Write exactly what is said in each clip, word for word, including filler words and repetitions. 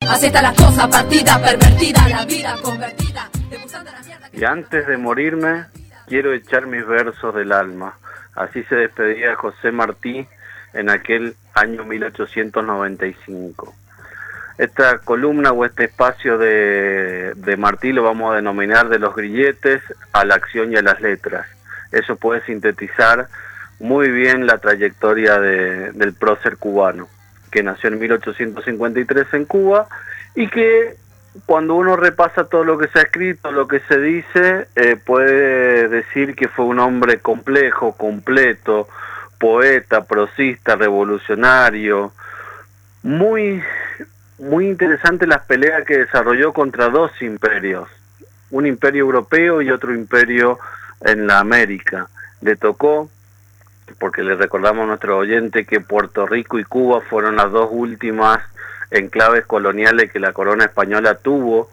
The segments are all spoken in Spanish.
Así está la cosa, partida, pervertida, la vida convertida. Y antes de morirme, quiero echar mis versos del alma. Así se despedía José Martí en aquel año mil ochocientos noventa y cinco. Esta columna o este espacio de, de Martí lo vamos a denominar de los grilletes a la acción y a las letras. Eso puede sintetizar muy bien la trayectoria de, del prócer cubano, que nació en mil ochocientos cincuenta y tres en Cuba y que cuando uno repasa todo lo que se ha escrito, lo que se dice, eh, puede decir que fue un hombre complejo, completo, poeta, prosista, revolucionario. Muy, muy interesante las peleas que desarrolló contra dos imperios, un imperio europeo y otro imperio en la América. Le tocó, porque le recordamos a nuestro oyente que Puerto Rico y Cuba fueron las dos últimas enclaves coloniales que la corona española tuvo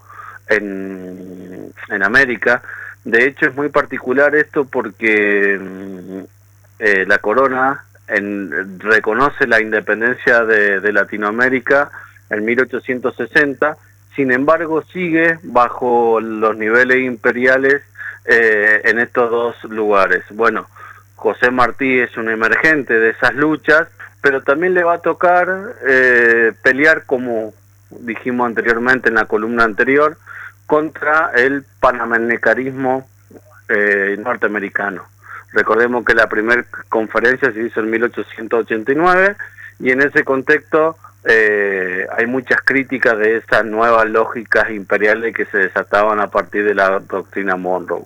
en, en América. De hecho es muy particular esto porque eh, la corona en, reconoce la independencia de, de Latinoamérica en mil ochocientos sesenta, sin embargo sigue bajo los niveles imperiales eh, en estos dos lugares. Bueno, José Martí es un emergente de esas luchas, pero también le va a tocar eh, pelear, como dijimos anteriormente en la columna anterior, contra el panamericanismo eh, norteamericano. Recordemos que la primera conferencia se hizo en mil ochocientos ochenta y nueve y en ese contexto eh, hay muchas críticas de esas nuevas lógicas imperiales que se desataban a partir de la doctrina Monroe.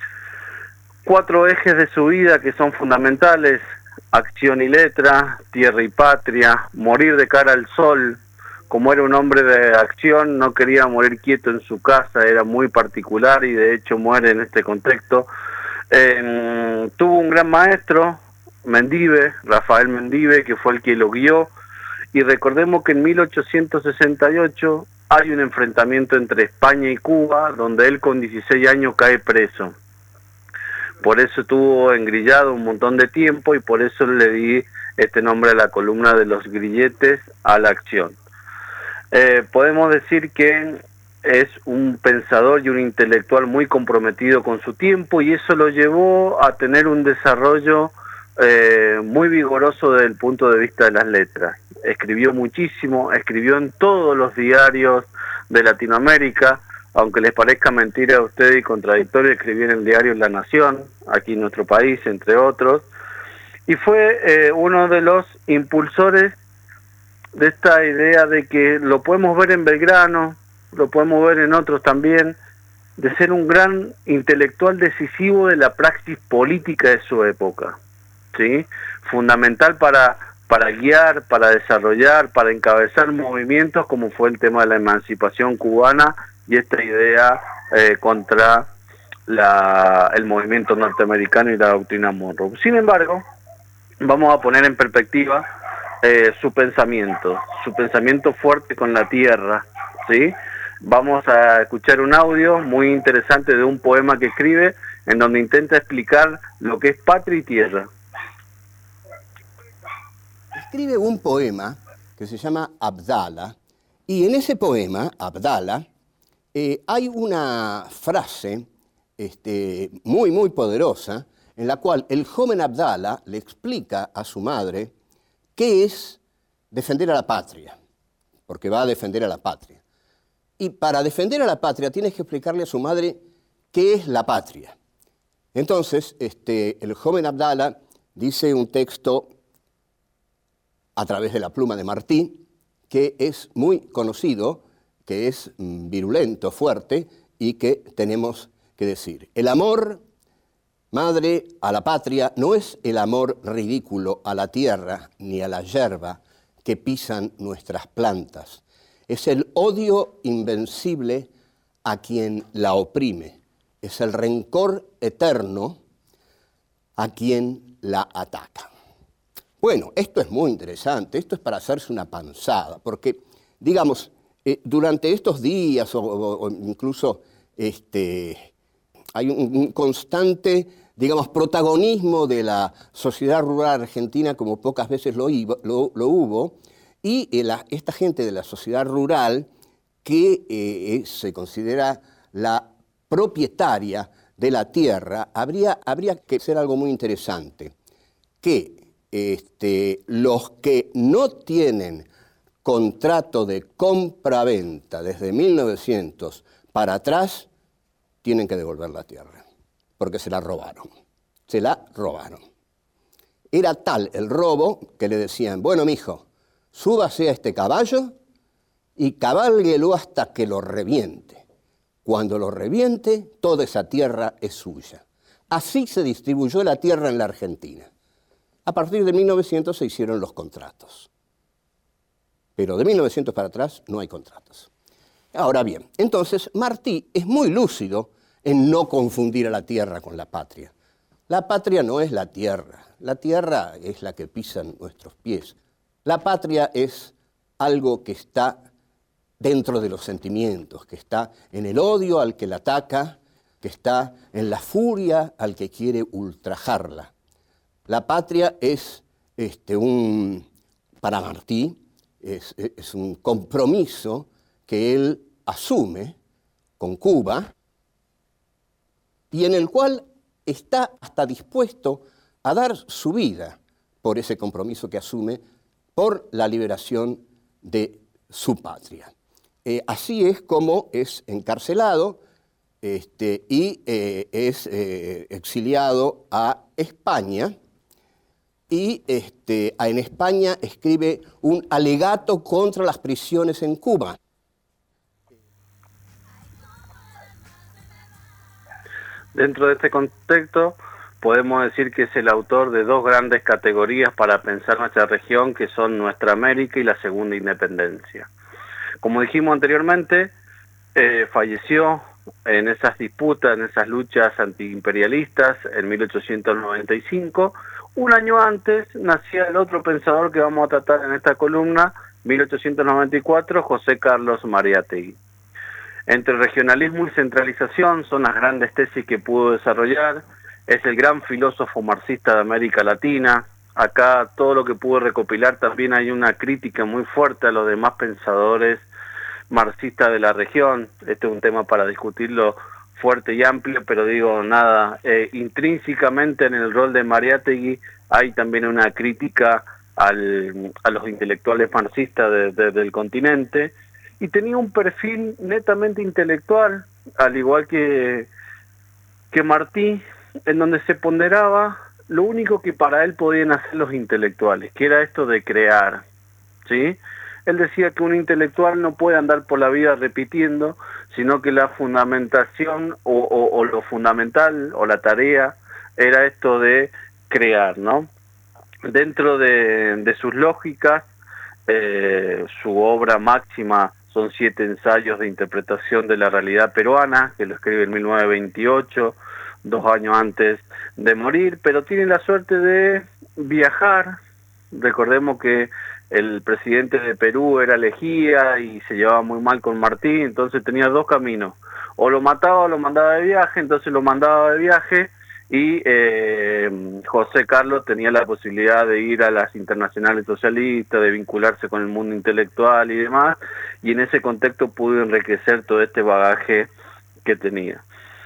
Cuatro ejes de su vida que son fundamentales: acción y letra, tierra y patria, morir de cara al sol. Como era un hombre de acción, no quería morir quieto en su casa, era muy particular y de hecho muere en este contexto. Eh, tuvo un gran maestro, Mendive, Rafael Mendive, que fue el que lo guió, y recordemos que en mil ochocientos sesenta y ocho hay un enfrentamiento entre España y Cuba, donde él con dieciséis años cae preso. Por eso estuvo engrillado un montón de tiempo y por eso le di este nombre a la columna de los grilletes a la acción. Eh, podemos decir que es un pensador y un intelectual muy comprometido con su tiempo y eso lo llevó a tener un desarrollo eh, muy vigoroso desde el punto de vista de las letras. Escribió muchísimo, escribió en todos los diarios de Latinoamérica. Aunque les parezca mentira a ustedes y contradictorio, escribió en el diario La Nación, aquí en nuestro país, entre otros, y fue eh, uno de los impulsores de esta idea de que lo podemos ver en Belgrano, lo podemos ver en otros también, de ser un gran intelectual decisivo de la praxis política de su época, ¿sí? Fundamental para, para guiar, para desarrollar, para encabezar movimientos como fue el tema de la emancipación cubana, y esta idea eh, contra la, el movimiento norteamericano y la doctrina Monroe. Sin embargo, vamos a poner en perspectiva eh, su pensamiento, su pensamiento fuerte con la tierra, ¿sí? Vamos a escuchar un audio muy interesante de un poema que escribe, en donde intenta explicar lo que es patria y tierra. Escribe un poema que se llama Abdala, y en ese poema, Abdala, Eh, hay una frase este, muy, muy poderosa en la cual el joven Abdala le explica a su madre qué es defender a la patria, porque va a defender a la patria. Y para defender a la patria tienes que explicarle a su madre qué es la patria. Entonces, este, el joven Abdala dice un texto a través de la pluma de Martí, que es muy conocido, que es virulento, fuerte, y que tenemos que decir. El amor, madre, a la patria no es el amor ridículo a la tierra ni a la yerba que pisan nuestras plantas. Es el odio invencible a quien la oprime. Es el rencor eterno a quien la ataca. Bueno, esto es muy interesante, esto es para hacerse una panzada, porque, digamos, Eh, durante estos días, o, o, o incluso este, hay un, un constante, digamos, protagonismo de la sociedad rural argentina como pocas veces lo, iba, lo, lo hubo, y eh, la, esta gente de la sociedad rural que eh, se considera la propietaria de la tierra, habría, habría que hacer algo muy interesante, que este, los que no tienen contrato de compra-venta desde mil novecientos para atrás, tienen que devolver la tierra, porque se la robaron, se la robaron. Era tal el robo que le decían, bueno, mijo, súbase a este caballo y cabálguelo hasta que lo reviente. Cuando lo reviente, toda esa tierra es suya. Así se distribuyó la tierra en la Argentina. A partir de mil novecientos se hicieron los contratos. Pero de mil novecientos para atrás no hay contratos. Ahora bien, entonces Martí es muy lúcido en no confundir a la tierra con la patria. La patria no es la tierra, la tierra es la que pisan nuestros pies. La patria es algo que está dentro de los sentimientos, que está en el odio al que la ataca, que está en la furia al que quiere ultrajarla. La patria es este, un, para Martí, es, es un compromiso que él asume con Cuba y en el cual está hasta dispuesto a dar su vida por ese compromiso que asume por la liberación de su patria. Eh, así es como es encarcelado este, y eh, es eh, exiliado a España y este, en España escribe un alegato contra las prisiones en Cuba. Dentro de este contexto podemos decir que es el autor de dos grandes categorías para pensar nuestra región, que son Nuestra América y la Segunda Independencia. Como dijimos anteriormente, eh, falleció en esas disputas, en esas luchas antiimperialistas en mil ochocientos noventa y cinco. Un año antes nacía el otro pensador que vamos a tratar en esta columna, mil ochocientos noventa y cuatro, José Carlos Mariátegui. Entre regionalismo y centralización son las grandes tesis que pudo desarrollar. Es el gran filósofo marxista de América Latina. Acá todo lo que pudo recopilar, también hay una crítica muy fuerte a los demás pensadores marxistas de la región. Este es un tema para discutirlo fuerte y amplio, pero digo, nada, eh, intrínsecamente en el rol de Mariátegui hay también una crítica al, a los intelectuales marxistas de, de, del continente, y tenía un perfil netamente intelectual, al igual que, que Martí, en donde se ponderaba lo único que para él podían hacer los intelectuales, que era esto de crear, ¿sí? Él decía que un intelectual no puede andar por la vida repitiendo, sino que la fundamentación o, o, o lo fundamental o la tarea era esto de crear, ¿no? Dentro de, de sus lógicas, eh, su obra máxima son siete ensayos de interpretación de la realidad peruana, que lo escribe en mil novecientos veintiocho, dos años antes de morir, pero tiene la suerte de viajar. Recordemos que el presidente de Perú era Lejía y se llevaba muy mal con Martí, entonces tenía dos caminos, o lo mataba o lo mandaba de viaje, entonces lo mandaba de viaje, y eh, José Carlos tenía la posibilidad de ir a las internacionales socialistas, de vincularse con el mundo intelectual y demás, y en ese contexto pudo enriquecer todo este bagaje que tenía.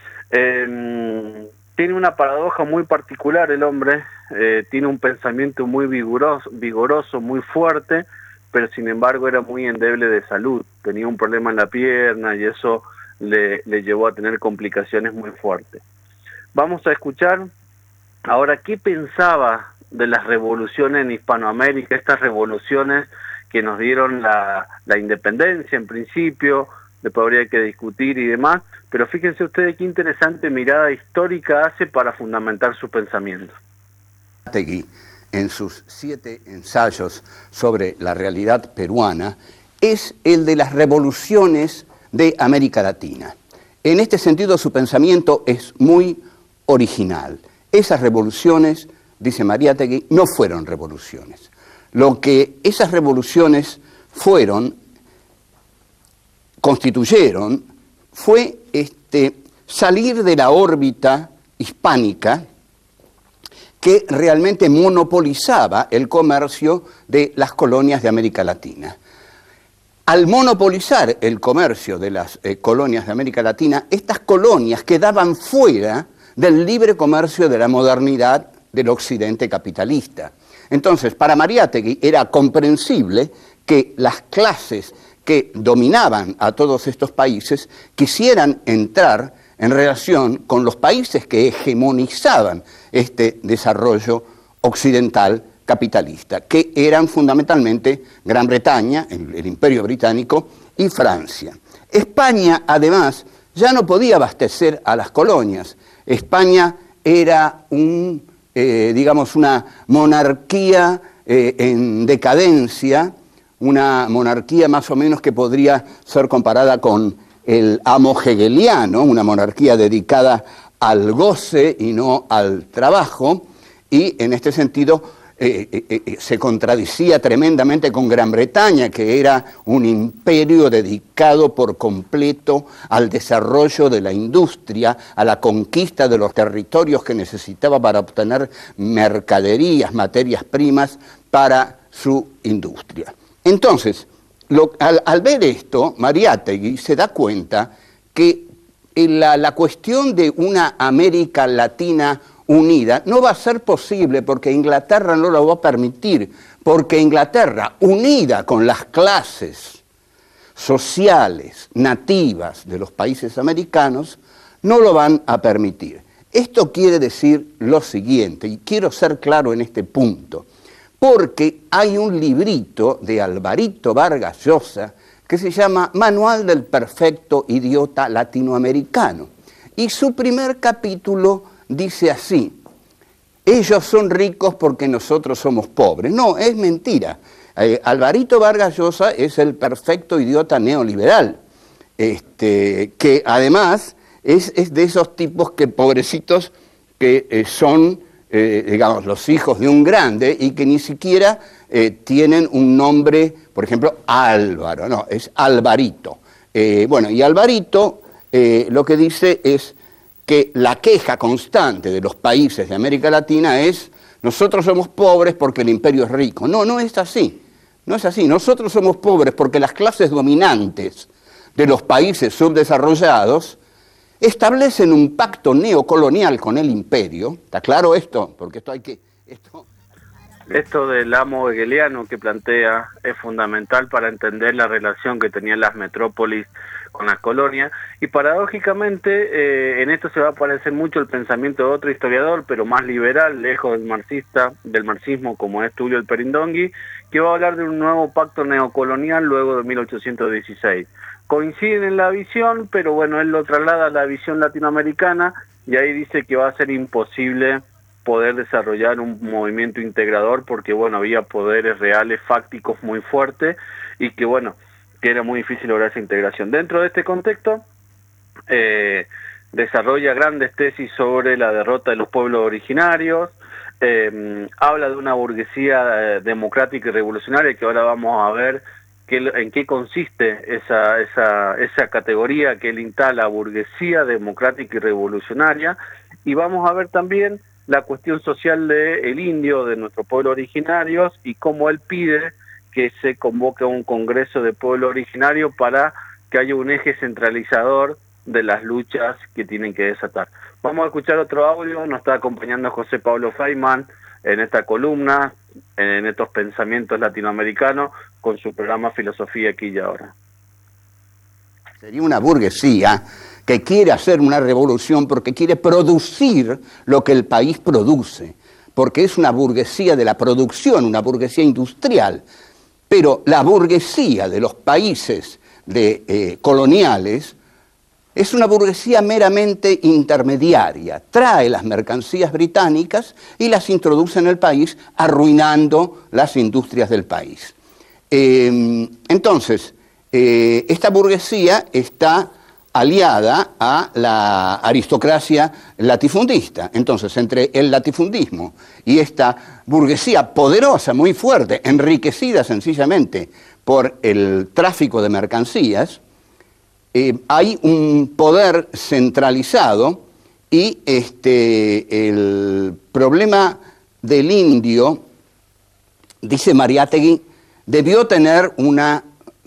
Eh, tiene una paradoja muy particular el hombre, eh, tiene un pensamiento muy vigoroso, vigoroso, muy fuerte, pero sin embargo era muy endeble de salud, tenía un problema en la pierna y eso le, le llevó a tener complicaciones muy fuertes. Vamos a escuchar ahora qué pensaba de las revoluciones en Hispanoamérica, estas revoluciones que nos dieron la, la independencia en principio, después habría que discutir y demás, pero fíjense ustedes qué interesante mirada histórica hace para fundamentar su pensamiento. Mariátegui, en sus siete ensayos sobre la realidad peruana, es el de las revoluciones de América Latina. En este sentido, su pensamiento es muy original. Esas revoluciones, dice Mariátegui, no fueron revoluciones. Lo que esas revoluciones fueron, constituyeron, fue este, salir de la órbita hispánica que realmente monopolizaba el comercio de las colonias de América Latina. al monopolizar el comercio de las eh, colonias de América Latina, estas colonias quedaban fuera del libre comercio de la modernidad del occidente capitalista. Entonces, para Mariátegui era comprensible que las clases que dominaban a todos estos países quisieran entrar en relación con los países que hegemonizaban este desarrollo occidental capitalista, que eran fundamentalmente Gran Bretaña, el, el Imperio Británico, y Francia. España, además, ya no podía abastecer a las colonias. España era un, eh, digamos, una monarquía eh, en decadencia, una monarquía más o menos que podría ser comparada con el amo hegeliano, una monarquía dedicada al goce y no al trabajo, y en este sentido eh, eh, eh, se contradecía tremendamente con Gran Bretaña, que era un imperio dedicado por completo al desarrollo de la industria, a la conquista de los territorios que necesitaba para obtener mercaderías, materias primas para su industria. Entonces, lo, al, al ver esto, Mariátegui se da cuenta que la, la cuestión de una América Latina unida no va a ser posible porque Inglaterra no lo va a permitir, porque Inglaterra, unida con las clases sociales nativas de los países americanos, no lo van a permitir. Esto quiere decir lo siguiente, y quiero ser claro en este punto, porque hay un librito de Alvarito Vargas Llosa que se llama Manual del Perfecto Idiota Latinoamericano. Y su primer capítulo dice así: ellos son ricos porque nosotros somos pobres. No, es mentira. Eh, Alvarito Vargas Llosa es el perfecto idiota neoliberal, este, que además es, es de esos tipos que pobrecitos que eh, son... Eh, digamos, los hijos de un grande y que ni siquiera eh, tienen un nombre, por ejemplo, Álvaro, no, es Alvarito. Eh, bueno, y Alvarito eh, lo que dice es que la queja constante de los países de América Latina es: nosotros somos pobres porque el imperio es rico. No, no es así, no es así. Nosotros somos pobres porque las clases dominantes de los países subdesarrollados establecen un pacto neocolonial con el imperio. ¿Está claro esto? Porque esto hay que... Esto, esto del amo hegeliano que plantea es fundamental para entender la relación que tenían las metrópolis con las colonias, y paradójicamente eh, en esto se va a parecer mucho el pensamiento de otro historiador, pero más liberal, lejos del marxista, del marxismo, como es Tulio Perindongui, que va a hablar de un nuevo pacto neocolonial luego de mil ochocientos dieciséis. Coinciden en la visión, pero bueno, él lo traslada a la visión latinoamericana y ahí dice que va a ser imposible poder desarrollar un movimiento integrador porque, bueno, había poderes reales, fácticos muy fuertes y que, bueno, que era muy difícil lograr esa integración. Dentro de este contexto, eh, desarrolla grandes tesis sobre la derrota de los pueblos originarios, eh, habla de una burguesía eh, democrática y revolucionaria, que ahora vamos a ver en qué consiste esa, esa, esa categoría que él instala, burguesía democrática y revolucionaria, y vamos a ver también la cuestión social del indio, de nuestros pueblos originarios, y cómo él pide que se convoque un congreso de pueblo originario para que haya un eje centralizador de las luchas que tienen que desatar. Vamos a escuchar otro audio, nos está acompañando José Pablo Feynman en esta columna, en estos pensamientos latinoamericanos, con su programa Filosofía Aquí y Ahora. Sería una burguesía que quiere hacer una revolución porque quiere producir lo que el país produce, porque es una burguesía de la producción, una burguesía industrial. Pero la burguesía de los países de, eh, coloniales es una burguesía meramente intermediaria. Trae las mercancías británicas y las introduce en el país, arruinando las industrias del país. Eh, entonces, eh, esta burguesía está aliada a la aristocracia latifundista. Entonces, entre el latifundismo y esta burguesía poderosa, muy fuerte, enriquecida sencillamente por el tráfico de mercancías, eh, hay un poder centralizado y este, el problema del indio, dice Mariátegui, debió tener una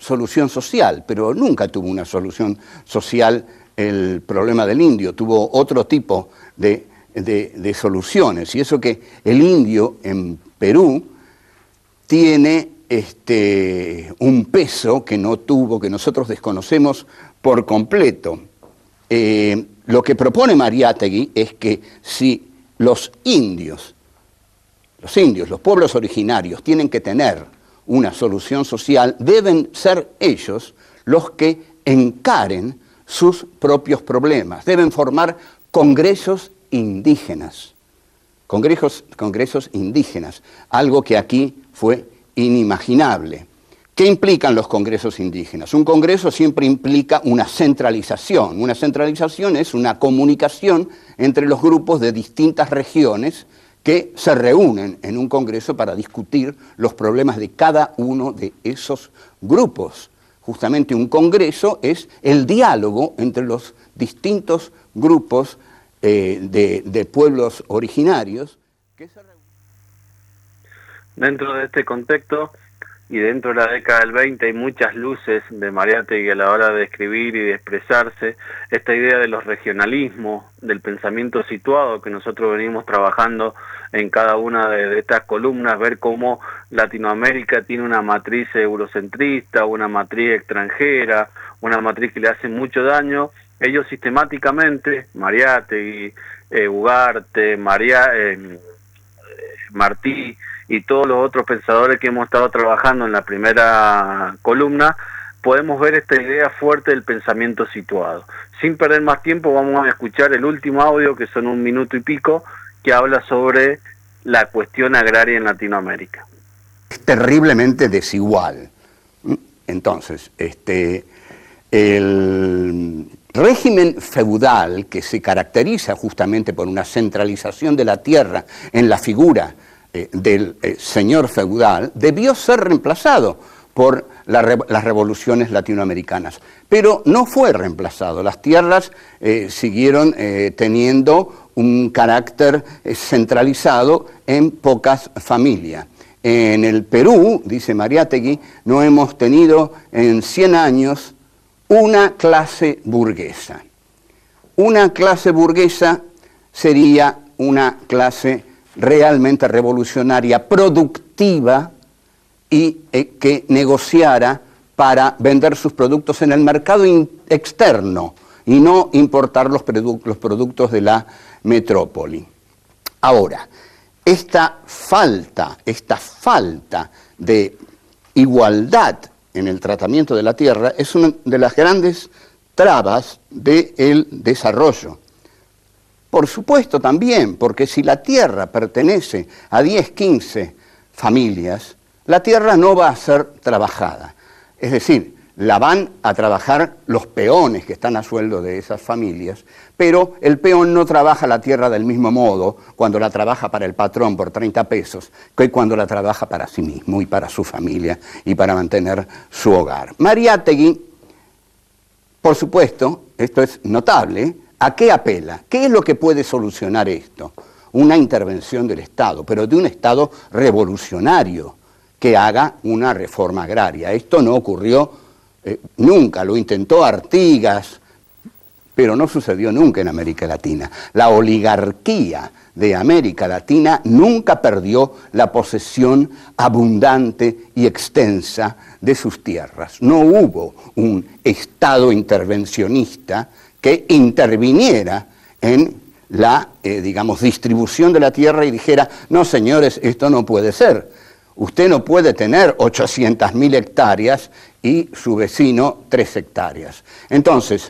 solución social, pero nunca tuvo una solución social el problema del indio, tuvo otro tipo de, de, de soluciones. Y eso que el indio en Perú tiene este, un peso que no tuvo, que nosotros desconocemos por completo. Eh, lo que propone Mariátegui es que si los indios, los indios, los pueblos originarios tienen que tener una solución social, deben ser ellos los que encaren sus propios problemas, deben formar congresos indígenas, congresos, congresos indígenas, algo que aquí fue inimaginable. ¿Qué implican los congresos indígenas? Un congreso siempre implica una centralización. Una centralización es una comunicación entre los grupos de distintas regiones que se reúnen en un congreso para discutir los problemas de cada uno de esos grupos. Justamente un congreso es el diálogo entre los distintos grupos eh, de, de pueblos originarios que se reúnen. Dentro de este contexto y dentro de la década del veinte hay muchas luces de Mariátegui a la hora de escribir y de expresarse. Esta idea de los regionalismos, del pensamiento situado que nosotros venimos trabajando en cada una de, de estas columnas, ver cómo Latinoamérica tiene una matriz eurocentrista, una matriz extranjera, una matriz que le hace mucho daño. Ellos sistemáticamente, Mariátegui, eh, Ugarte, María, eh, Martí y todos los otros pensadores que hemos estado trabajando en la primera columna, podemos ver esta idea fuerte del pensamiento situado. Sin perder más tiempo, vamos a escuchar el último audio, que son un minuto y pico, que habla sobre la cuestión agraria en Latinoamérica. Es terriblemente desigual. Entonces, este, el régimen feudal, que se caracteriza justamente por una centralización de la tierra en la figura eh, del eh, señor feudal, debió ser reemplazado por la re las revoluciones latinoamericanas. Pero no fue reemplazado. Las tierras eh, siguieron eh, teniendo un carácter eh, centralizado en pocas familias. En el Perú, dice Mariátegui, no hemos tenido en cien años una clase burguesa. Una clase burguesa sería una clase realmente revolucionaria, productiva, y eh, que negociara para vender sus productos en el mercado externo y no importar los, produ los productos de la metrópoli. Ahora, esta falta, esta falta de igualdad en el tratamiento de la tierra es una de las grandes trabas del desarrollo. Por supuesto también, porque si la tierra pertenece a diez, quince familias, la tierra no va a ser trabajada. Es decir, la van a trabajar los peones que están a sueldo de esas familias, pero el peón no trabaja la tierra del mismo modo cuando la trabaja para el patrón por treinta pesos que cuando la trabaja para sí mismo y para su familia y para mantener su hogar. Mariátegui, por supuesto, esto es notable, ¿a qué apela? ¿Qué es lo que puede solucionar esto? Una intervención del Estado, pero de un Estado revolucionario, que haga una reforma agraria. Esto no ocurrió eh, nunca, lo intentó Artigas, pero no sucedió nunca en América Latina. La oligarquía de América Latina nunca perdió la posesión abundante y extensa de sus tierras. No hubo un Estado intervencionista que interviniera en la, eh, digamos, distribución de la tierra y dijera, no señores, esto no puede ser. Usted no puede tener ochocientas mil hectáreas y su vecino tres hectáreas. Entonces,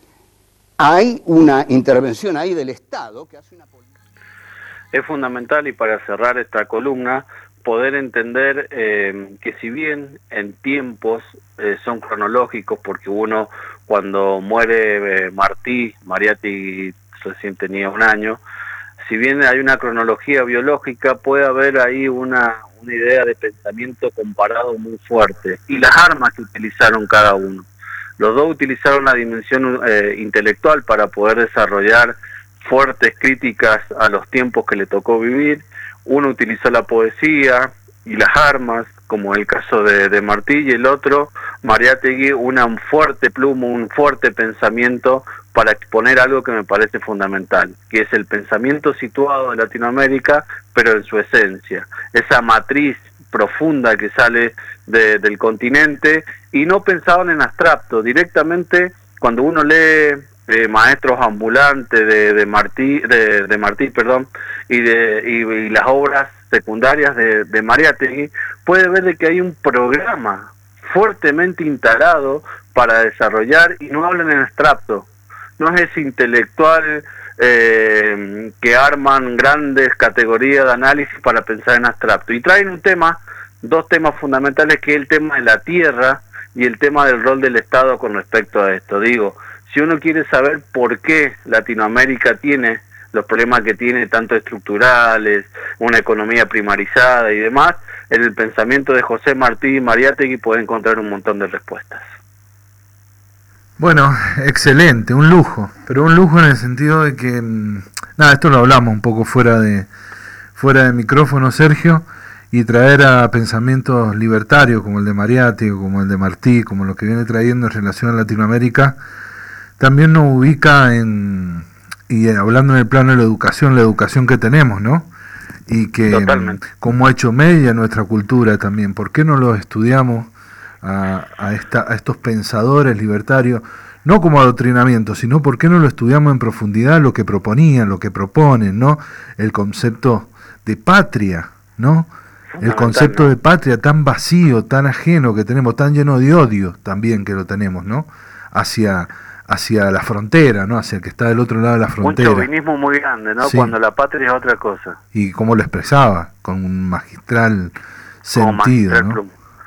hay una intervención ahí del Estado que hace una política. Es fundamental, y para cerrar esta columna, poder entender eh, que si bien en tiempos eh, son cronológicos, porque uno cuando muere eh, Martí, Mariátegui recién tenía un año, si bien hay una cronología biológica, puede haber ahí una, una idea de pensamiento comparado muy fuerte. Y las armas que utilizaron cada uno. Los dos utilizaron la dimensión eh, intelectual para poder desarrollar fuertes críticas a los tiempos que le tocó vivir. Uno utilizó la poesía y las armas, como el caso de, de Martí, y el otro, Mariátegui, una un fuerte pluma, un fuerte pensamiento para exponer algo que me parece fundamental, que es el pensamiento situado de Latinoamérica, pero en su esencia, esa matriz profunda que sale de, del continente, y no pensaban en abstracto, directamente cuando uno lee eh, Maestros Ambulantes de, de Martí, de, de Martí, perdón, y, de, y, y las obras secundarias de, de Mariátegui, puede ver de que hay un programa fuertemente instalado para desarrollar, y no hablan en abstracto, no es ese intelectual eh, que arman grandes categorías de análisis para pensar en abstracto, y traen un tema, dos temas fundamentales, que es el tema de la tierra y el tema del rol del Estado con respecto a esto. Digo, si uno quiere saber por qué Latinoamérica tiene los problemas que tiene, tanto estructurales, una economía primarizada y demás, en el pensamiento de José Martí y Mariátegui puede encontrar un montón de respuestas. Bueno, excelente, un lujo, pero un lujo en el sentido de que, nada, esto lo hablamos un poco fuera de fuera de micrófono, Sergio, y traer a pensamientos libertarios como el de Mariátegui, como el de Martí, como lo que viene trayendo en relación a Latinoamérica, también nos ubica en, y hablando en el plano de la educación, la educación que tenemos, ¿no? Y que Totalmente. Como ha hecho media nuestra cultura también, ¿por qué no los estudiamos a, a, esta, a estos pensadores libertarios? No como adoctrinamiento, sino por qué no lo estudiamos en profundidad, lo que proponían, lo que proponen, ¿no? El concepto de patria, ¿no? El concepto de patria tan vacío, tan ajeno que tenemos, tan lleno de odio también que lo tenemos, ¿no? Hacia, hacia la frontera, ¿no? Hacia el que está del otro lado de la frontera. Un chauvinismo muy grande, ¿no? Sí. Cuando la patria es otra cosa. Y cómo lo expresaba, con un magistral sentido, magistral, ¿no?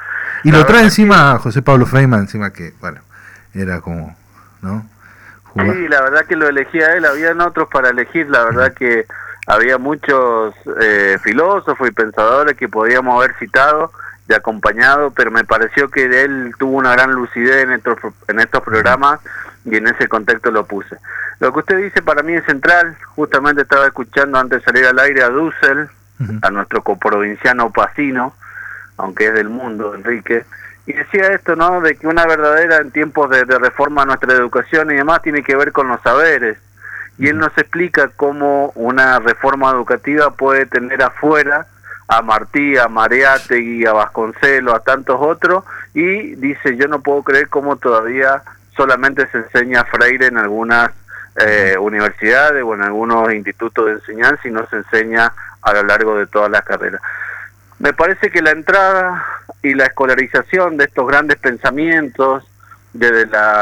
Y la lo trae encima que... José Pablo Feynman, encima que, bueno, era como, ¿no? Jugar. Sí, la verdad que lo elegía él, habían otros para elegir, la verdad que había muchos eh, filósofos y pensadores que podíamos haber citado y acompañado, pero me pareció que él tuvo una gran lucidez en estos, en estos programas, y en ese contexto lo puse. Lo que usted dice para mí es central. Justamente estaba escuchando antes de salir al aire a Dussel, uh-huh. a nuestro coprovinciano Pacino, aunque es del mundo, Enrique, y decía esto, ¿no?, de que una verdadera, en tiempos de, de reforma a nuestra educación y demás, tiene que ver con los saberes. Y él nos explica cómo una reforma educativa puede tener afuera a Martí, a Mariátegui, a Vasconcelos, a tantos otros, y dice, yo no puedo creer cómo todavía solamente se enseña Freire en algunas eh, universidades o en algunos institutos de enseñanza, y no se enseña a lo largo de todas las carreras. Me parece que la entrada y la escolarización de estos grandes pensamientos, desde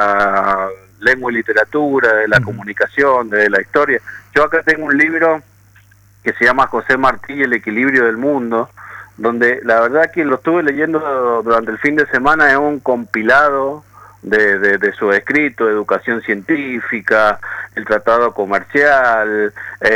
la lengua y literatura, de la uh-huh. comunicación, de la historia. Yo acá tengo un libro que se llama José Martí y el equilibrio del mundo, donde la verdad que lo estuve leyendo durante el fin de semana, es un compilado de, de, de su escrito, educación científica, el tratado comercial,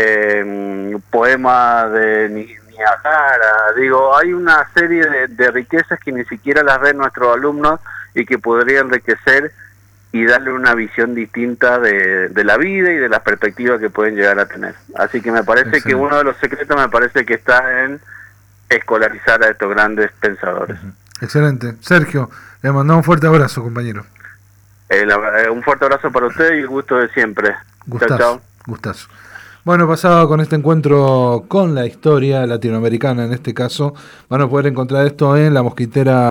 eh, poema de Niagara, digo, hay una serie de, de riquezas que ni siquiera las ven nuestros alumnos y que podrían enriquecer y darle una visión distinta de, de la vida y de las perspectivas que pueden llegar a tener. Así que me parece Excelente. que uno de los secretos me parece que está en escolarizar a estos grandes pensadores. Uh-huh. Excelente. Sergio, le mandamos un fuerte abrazo, compañero. Eh, la, un fuerte abrazo para usted y el gusto de siempre. Gustazo, chao, chao. Gustazo. Bueno, pasado con este encuentro con la historia latinoamericana, en este caso, van a poder encontrar esto en La Mosquitera.